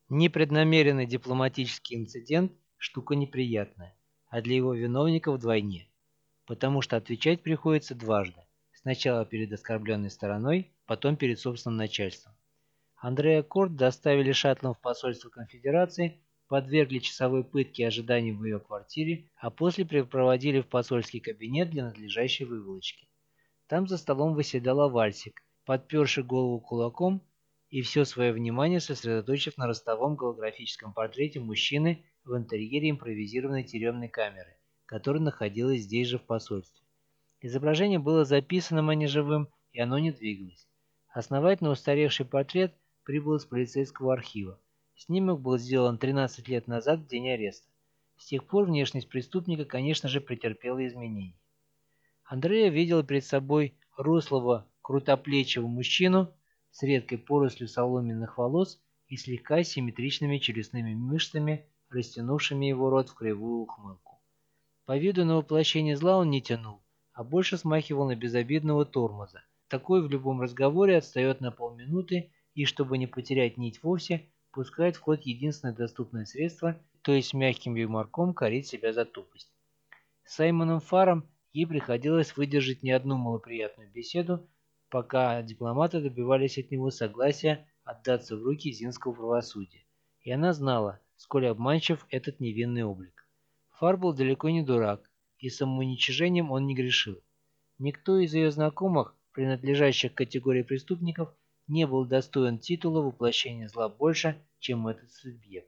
Непреднамеренный дипломатический инцидент – штука неприятная, а для его виновника вдвойне, потому что отвечать приходится дважды. Сначала перед оскорбленной стороной, потом перед собственным начальством. Андреа Корт доставили шаттлом в посольство Конфедерации, подвергли часовой пытке ожиданий в ее квартире, а после припроводили в посольский кабинет для надлежащей выволочки. Там за столом восседала Вальсик, подперши голову кулаком и все свое внимание сосредоточив на ростовом голографическом портрете мужчины в интерьере импровизированной тюремной камеры, которая находилась здесь же в посольстве. Изображение было записанным, а не живым, и оно не двигалось. Основательно устаревший портрет прибыл из полицейского архива. Снимок был сделан 13 лет назад в день ареста. С тех пор внешность преступника, конечно же, претерпела изменения. Андреа видел перед собой рослого, крутоплечего мужчину с редкой порослью соломенных волос и слегка симметричными челюстными мышцами, растянувшими его рот в кривую ухмылку. По виду на воплощение зла он не тянул, а больше смахивал на безобидного тормоза. Такой в любом разговоре отстает на полминуты и, чтобы не потерять нить вовсе, пускает в ход единственное доступное средство, то есть мягким юморком корить себя за тупость. С Саймоном Фарром ей приходилось выдержать не одну малоприятную беседу, пока дипломаты добивались от него согласия отдаться в руки зинского правосудия. И она знала, сколь обманчив этот невинный облик. Фарр был далеко не дурак, и самоуничижением он не грешил. Никто из ее знакомых, принадлежащих к категории преступников, не был достоин титула воплощения зла больше, чем этот субъект.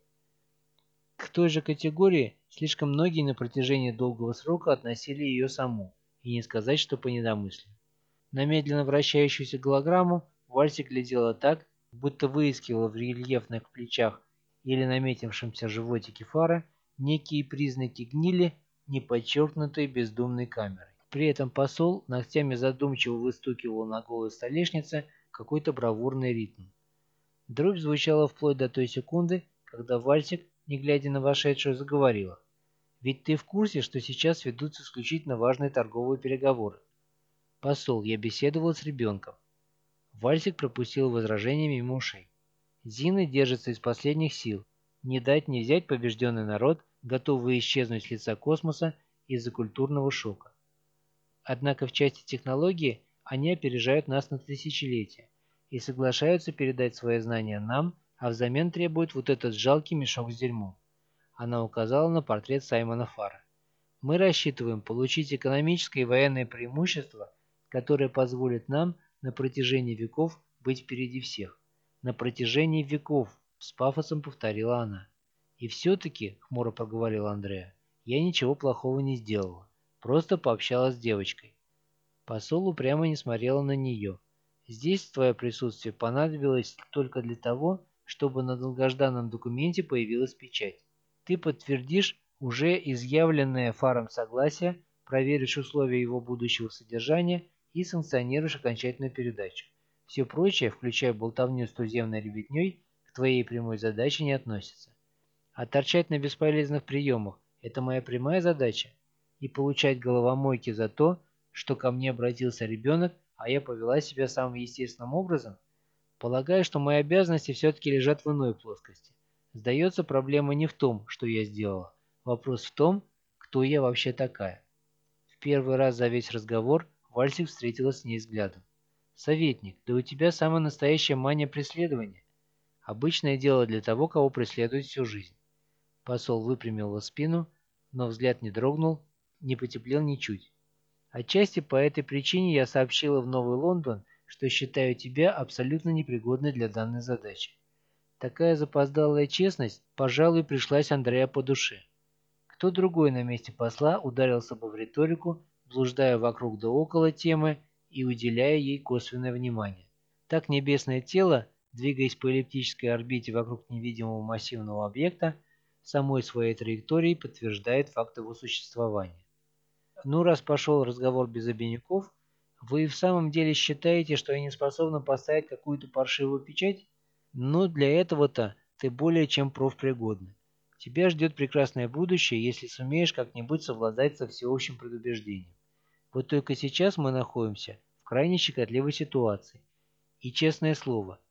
К той же категории слишком многие на протяжении долгого срока относили ее саму, и не сказать, что по недомыслию. На медленно вращающуюся голограмму Вальсик глядела так, будто выискивала в рельефных плечах или наметившемся животике Фара некие признаки гнили, не подчеркнутой бездумной камерой. При этом посол ногтями задумчиво выстукивал на голой столешнице какой-то бравурный ритм. Дробь звучала вплоть до той секунды, когда Вальсик, не глядя на вошедшую, заговорила. «Ведь ты в курсе, что сейчас ведутся исключительно важные торговые переговоры?» «Посол, я беседовал с ребенком». Вальсик пропустил возражение мимо ушей. Зина держится из последних сил. Не дать не взять побежденный народ, готовый исчезнуть с лица космоса из-за культурного шока. Однако в части технологии они опережают нас на тысячелетия и соглашаются передать свои знания нам, а взамен требуют вот этот жалкий мешок с дерьмом. Она указала на портрет Саймона Фарра. Мы рассчитываем получить экономическое и военное преимущество, которое позволит нам на протяжении веков быть впереди всех. На протяжении веков, с пафосом повторила она. И все-таки, хмуро проговорил Андреа, я ничего плохого не сделала. Просто пообщалась с девочкой. Посол упрямо не смотрела на нее. Здесь твое присутствие понадобилось только для того, чтобы на долгожданном документе появилась печать. Ты подтвердишь уже изъявленное Фаром согласие, проверишь условия его будущего содержания и санкционируешь окончательную передачу. Все прочее, включая болтовню с туземной ребятней, к твоей прямой задаче не относится. А торчать на бесполезных приемах – это моя прямая задача. И получать головомойки за то, что ко мне обратился ребенок, а я повела себя самым естественным образом? Полагаю, что мои обязанности все-таки лежат в иной плоскости. Сдается, проблема не в том, что я сделала. Вопрос в том, кто я вообще такая. В первый раз за весь разговор Вальсик встретилась с ней взглядом. «Советник, да у тебя самая настоящая мания преследования. Обычное дело для того, кого преследуют всю жизнь». Посол выпрямил его спину, но взгляд не дрогнул, не потеплел ничуть. «Отчасти по этой причине я сообщила в Новый Лондон, что считаю тебя абсолютно непригодной для данной задачи. Такая запоздалая честность, пожалуй, пришлась Андреа по душе. Кто другой на месте посла ударился бы в риторику, блуждая вокруг да около темы и уделяя ей косвенное внимание. Так небесное тело, двигаясь по эллиптической орбите вокруг невидимого массивного объекта, самой своей траекторией подтверждает факт его существования. Ну, раз пошел разговор без обиняков, вы и в самом деле считаете, что я не способна поставить какую-то паршивую печать? Но для этого-то ты более чем профпригодна. Тебя ждет прекрасное будущее, если сумеешь как-нибудь совладать со всеобщим предубеждением. Вот только сейчас мы находимся в крайне щекотливой ситуации. И, честное слово,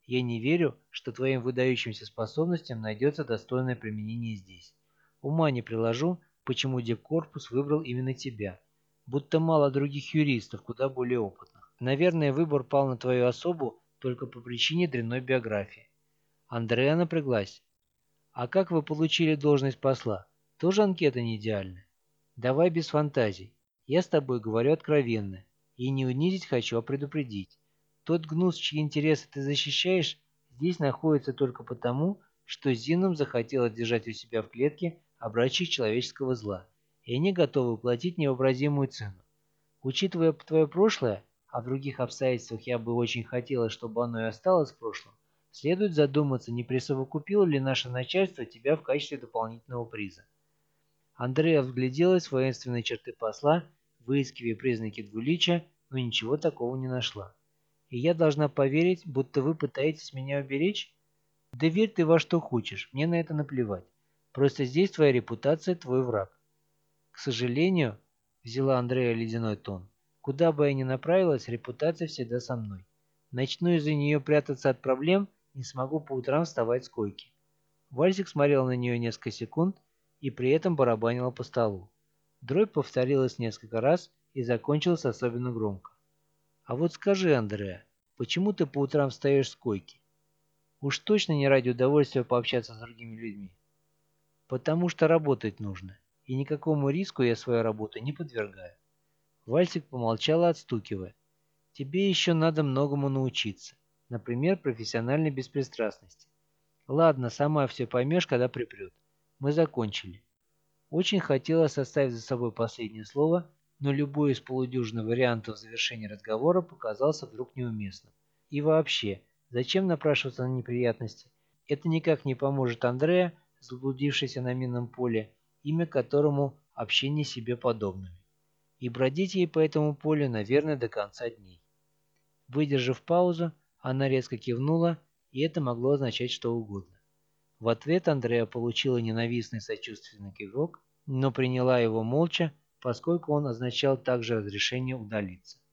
Я не верю, что твоим выдающимся способностям найдется достойное применение здесь. Ума не приложу, почему Дипкорпус выбрал именно тебя. Будто мало других юристов, куда более опытных. Наверное, выбор пал на твою особу только по причине дрянной биографии. Андреа напряглась. А как вы получили должность посла? Тоже анкета не идеальная? Давай без фантазий. Я с тобой говорю откровенно. И не унизить хочу, а предупредить. Тот гнус, чьи интересы ты защищаешь, здесь находится только потому, что Зинум захотела держать у себя в клетке образчик человеческого зла, и они готовы платить невообразимую цену. Учитывая твое прошлое, а в других обстоятельствах я бы очень хотела, чтобы оно и осталось в прошлом, следует задуматься, не присовокупило ли наше начальство тебя в качестве дополнительного приза. Андреа вгляделась в воинственные черты посла, выискивая признаки двуличия, но ничего такого не нашла. «И я должна поверить, будто вы пытаетесь меня уберечь? Да верь ты во что хочешь, мне на это наплевать. Просто здесь твоя репутация, твой враг». «К сожалению», — взяла Андреа ледяной тон, — «куда бы я ни направилась, репутация всегда со мной. Начну из-за нее прятаться от проблем, не смогу по утрам вставать с койки». Вальзик смотрел на нее несколько секунд и при этом барабанила по столу. Дробь повторилась несколько раз и закончилась особенно громко. «А вот скажи, Андреа, почему ты по утрам встаешь с койки? Уж точно не ради удовольствия пообщаться с другими людьми. Потому что работать нужно, и никакому риску я свою работу не подвергаю». Вальсик помолчала, отстукивая. «Тебе еще надо многому научиться. Например, профессиональной беспристрастности. Ладно, сама все поймешь, когда припрет. Мы закончили». Очень хотела составить за собой последнее слово, но любой из полудюжины вариантов завершения разговора показался вдруг неуместным. И вообще, зачем напрашиваться на неприятности? Это никак не поможет Андреа, заблудившейся на минном поле, имя которому общение себе подобными. И бродить ей по этому полю, наверное, до конца дней. Выдержав паузу, она резко кивнула, и это могло означать что угодно. В ответ Андреа получила ненавистный сочувственный кивок, но приняла его молча, поскольку он означал также разрешение удалиться.